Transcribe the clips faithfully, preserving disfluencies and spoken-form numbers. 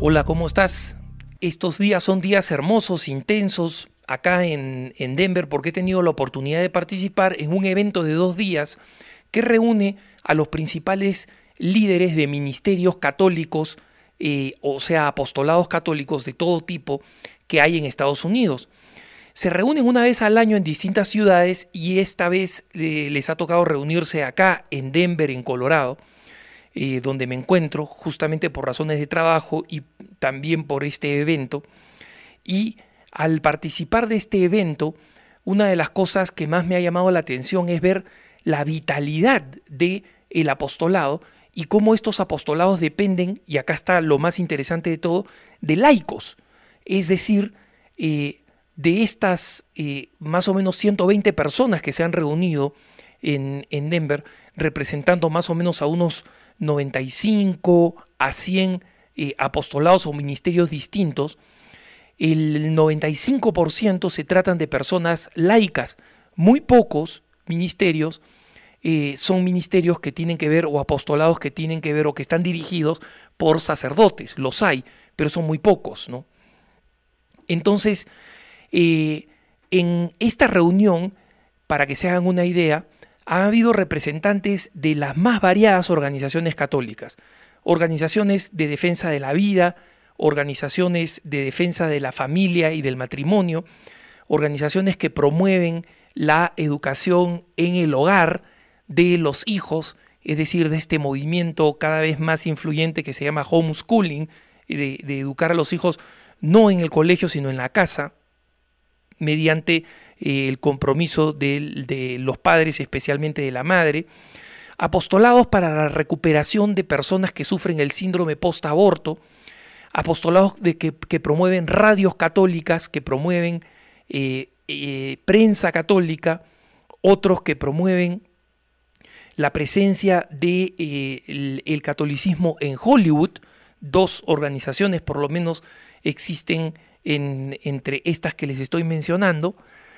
Hola, ¿cómo estás? Estos días son días hermosos, intensos, acá en, en Denver, porque he tenido la oportunidad de participar en un evento de dos días que reúne a los principales líderes de ministerios católicos, eh, o sea, apostolados católicos de todo tipo que hay en Estados Unidos. Se reúnen una vez al año en distintas ciudades y esta vez eh, les ha tocado reunirse acá en Denver, en Colorado, eh, donde me encuentro justamente por razones de trabajo y también por este evento. Y al participar de este evento, una de las cosas que más me ha llamado la atención es ver la vitalidad del apostolado y cómo estos apostolados dependen, y acá está lo más interesante de todo, de laicos, es decir, eh, de estas eh, más o menos ciento veinte personas que se han reunido en, en Denver, representando más o menos a unos noventa y cinco a cien eh, apostolados o ministerios distintos. El noventa y cinco por ciento se tratan de personas laicas. Muy pocos ministerios eh, son ministerios que tienen que ver, o apostolados que tienen que ver, o que están dirigidos por sacerdotes. Los hay, pero son muy pocos, ¿no? Entonces, eh, en esta reunión, para que se hagan una idea, ha habido representantes de las más variadas organizaciones católicas, organizaciones de defensa de la vida, organizaciones de defensa de la familia y del matrimonio, organizaciones que promueven la educación en el hogar de los hijos, es decir, de este movimiento cada vez más influyente que se llama homeschooling, de, de educar a los hijos no en el colegio sino en la casa, mediante eh, el compromiso de, de los padres, especialmente de la madre. Apostolados para la recuperación de personas que sufren el síndrome post-aborto, apostolados de que, que promueven radios católicas, que promueven eh, eh, prensa católica, otros que promueven la presencia del de, eh, el, el catolicismo en Hollywood. Dos organizaciones por lo menos existen en, entre estas que les estoy mencionando.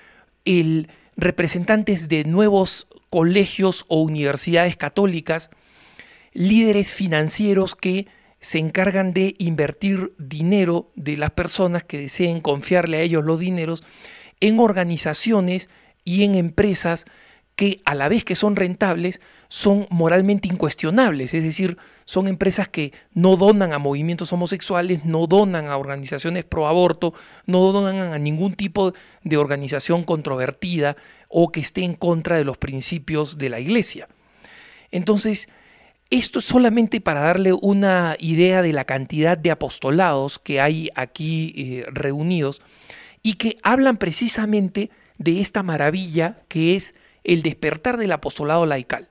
El representantes de nuevos colegios o universidades católicas, líderes financieros que se encargan de invertir dinero de las personas que deseen confiarle a ellos los dineros en organizaciones y en empresas que, a la vez que son rentables, son moralmente incuestionables, es decir, son empresas que no donan a movimientos homosexuales, no donan a organizaciones pro aborto, no donan a ningún tipo de organización controvertida o que esté en contra de los principios de la Iglesia. Entonces, esto es solamente para darle una idea de la cantidad de apostolados que hay aquí eh, reunidos y que hablan precisamente de esta maravilla que es el despertar del apostolado laical.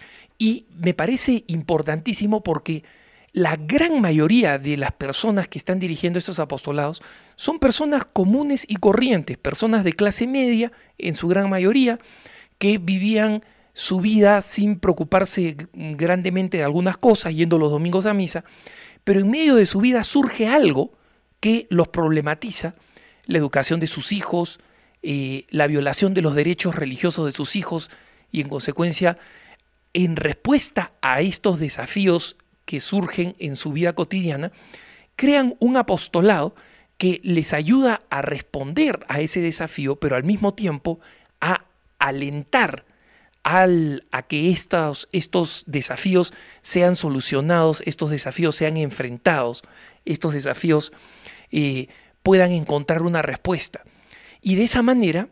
Y me parece importantísimo porque la gran mayoría de las personas que están dirigiendo estos apostolados son personas comunes y corrientes, personas de clase media en su gran mayoría, que vivían su vida sin preocuparse grandemente de algunas cosas, yendo los domingos a misa, pero en medio de su vida surge algo que los problematiza: la educación de sus hijos, eh, la violación de los derechos religiosos de sus hijos, y en consecuencia, en respuesta a estos desafíos que surgen en su vida cotidiana, crean un apostolado que les ayuda a responder a ese desafío, pero al mismo tiempo a alentar al, a que estos, estos desafíos sean solucionados, estos desafíos sean enfrentados, estos desafíos eh, puedan encontrar una respuesta. Y de esa manera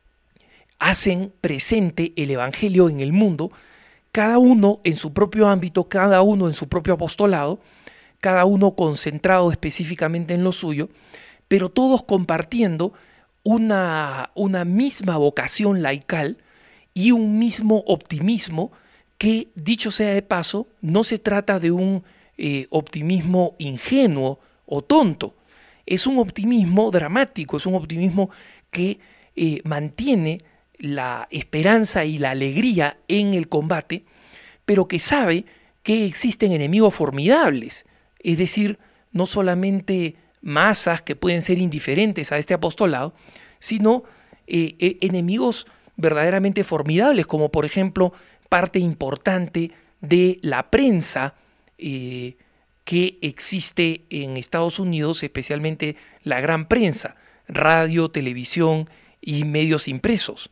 hacen presente el Evangelio en el mundo, cada uno en su propio ámbito, cada uno en su propio apostolado, cada uno concentrado específicamente en lo suyo, pero todos compartiendo una, una misma vocación laical y un mismo optimismo que, dicho sea de paso, no se trata de un eh, optimismo ingenuo o tonto, es un optimismo dramático, es un optimismo que eh, mantiene la esperanza y la alegría en el combate, pero que sabe que existen enemigos formidables, es decir, no solamente masas que pueden ser indiferentes a este apostolado, sino eh, eh, enemigos verdaderamente formidables, como por ejemplo parte importante de la prensa eh, que existe en Estados Unidos, especialmente la gran prensa, radio, televisión y medios impresos.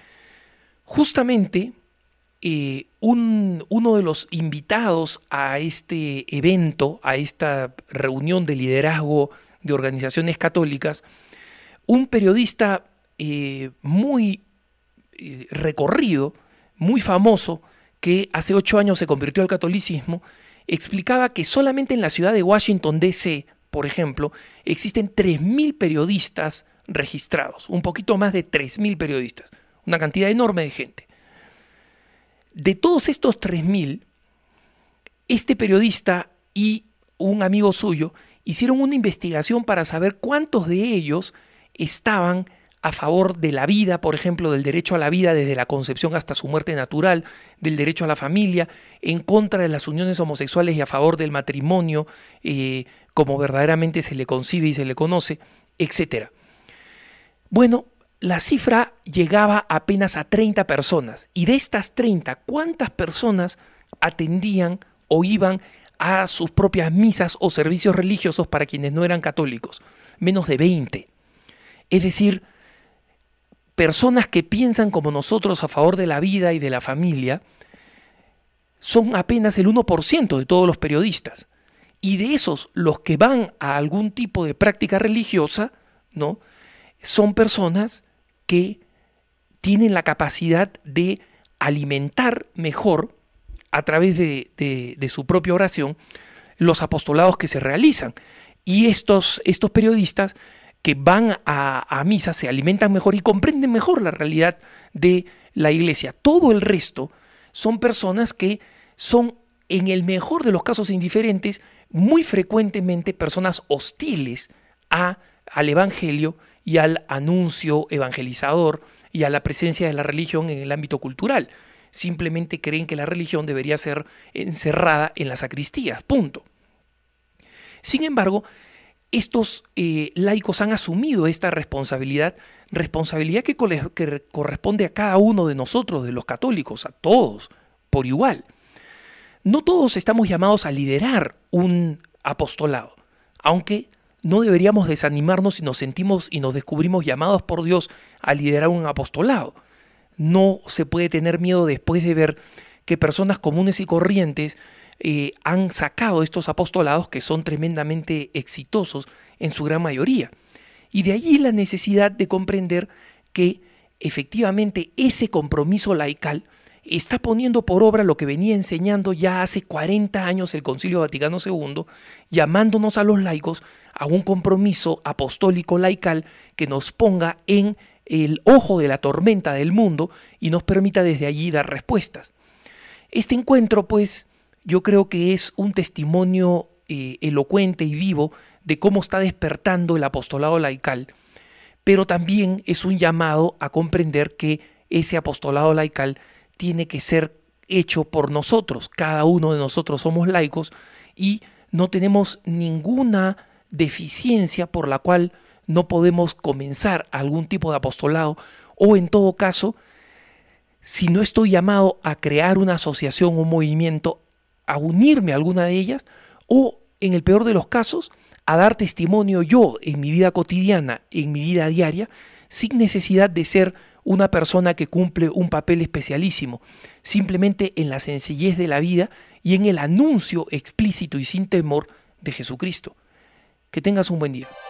Justamente eh, un, uno de los invitados a este evento, a esta reunión de liderazgo de organizaciones católicas, un periodista eh, muy eh, recorrido, muy famoso, que hace ocho años se convirtió al catolicismo, explicaba que solamente en la ciudad de Washington, D C, por ejemplo, existen tres mil periodistas registrados, un poquito más de tres mil periodistas, una cantidad enorme de gente. De todos estos tres mil, este periodista y un amigo suyo hicieron una investigación para saber cuántos de ellos estaban a favor de la vida, por ejemplo, del derecho a la vida desde la concepción hasta su muerte natural, del derecho a la familia, en contra de las uniones homosexuales y a favor del matrimonio, eh, como verdaderamente se le concibe y se le conoce, etcétera. Bueno, la cifra llegaba apenas a treinta personas, y de estas treinta, ¿cuántas personas atendían o iban a sus propias misas o servicios religiosos para quienes no eran católicos? Menos de veinte. Es decir, personas que piensan como nosotros a favor de la vida y de la familia son apenas el uno por ciento de todos los periodistas. Y de esos, los que van a algún tipo de práctica religiosa, ¿no?, son personas que tienen la capacidad de alimentar mejor, a través de, de, de su propia oración, los apostolados que se realizan. Y estos, estos periodistas que van a, a misa se alimentan mejor y comprenden mejor la realidad de la iglesia. Todo el resto son personas que son, en el mejor de los casos indiferentes, muy frecuentemente personas hostiles a, al evangelio y al anuncio evangelizador y a la presencia de la religión en el ámbito cultural. Simplemente creen que la religión debería ser encerrada en las sacristías, punto. Sin embargo, estos eh, laicos han asumido esta responsabilidad, responsabilidad que, que corresponde a cada uno de nosotros, de los católicos, a todos, por igual. No todos estamos llamados a liderar un apostolado, aunque no deberíamos desanimarnos si nos sentimos y nos descubrimos llamados por Dios a liderar un apostolado. No se puede tener miedo después de ver que personas comunes y corrientes eh, han sacado estos apostolados que son tremendamente exitosos en su gran mayoría. Y de allí la necesidad de comprender que efectivamente ese compromiso laical está poniendo por obra lo que venía enseñando ya hace cuarenta años el Concilio Vaticano segundo, llamándonos a los laicos a un compromiso apostólico laical que nos ponga en el ojo de la tormenta del mundo y nos permita desde allí dar respuestas. Este encuentro, pues, yo creo que es un testimonio eh, elocuente y vivo de cómo está despertando el apostolado laical, pero también es un llamado a comprender que ese apostolado laical tiene que ser hecho por nosotros. Cada uno de nosotros somos laicos y no tenemos ninguna deficiencia por la cual no podemos comenzar algún tipo de apostolado, o en todo caso, si no estoy llamado a crear una asociación o un movimiento, a unirme a alguna de ellas, o en el peor de los casos, a dar testimonio yo en mi vida cotidiana, en mi vida diaria, sin necesidad de ser una persona que cumple un papel especialísimo, simplemente en la sencillez de la vida y en el anuncio explícito y sin temor de Jesucristo. Que tengas un buen día.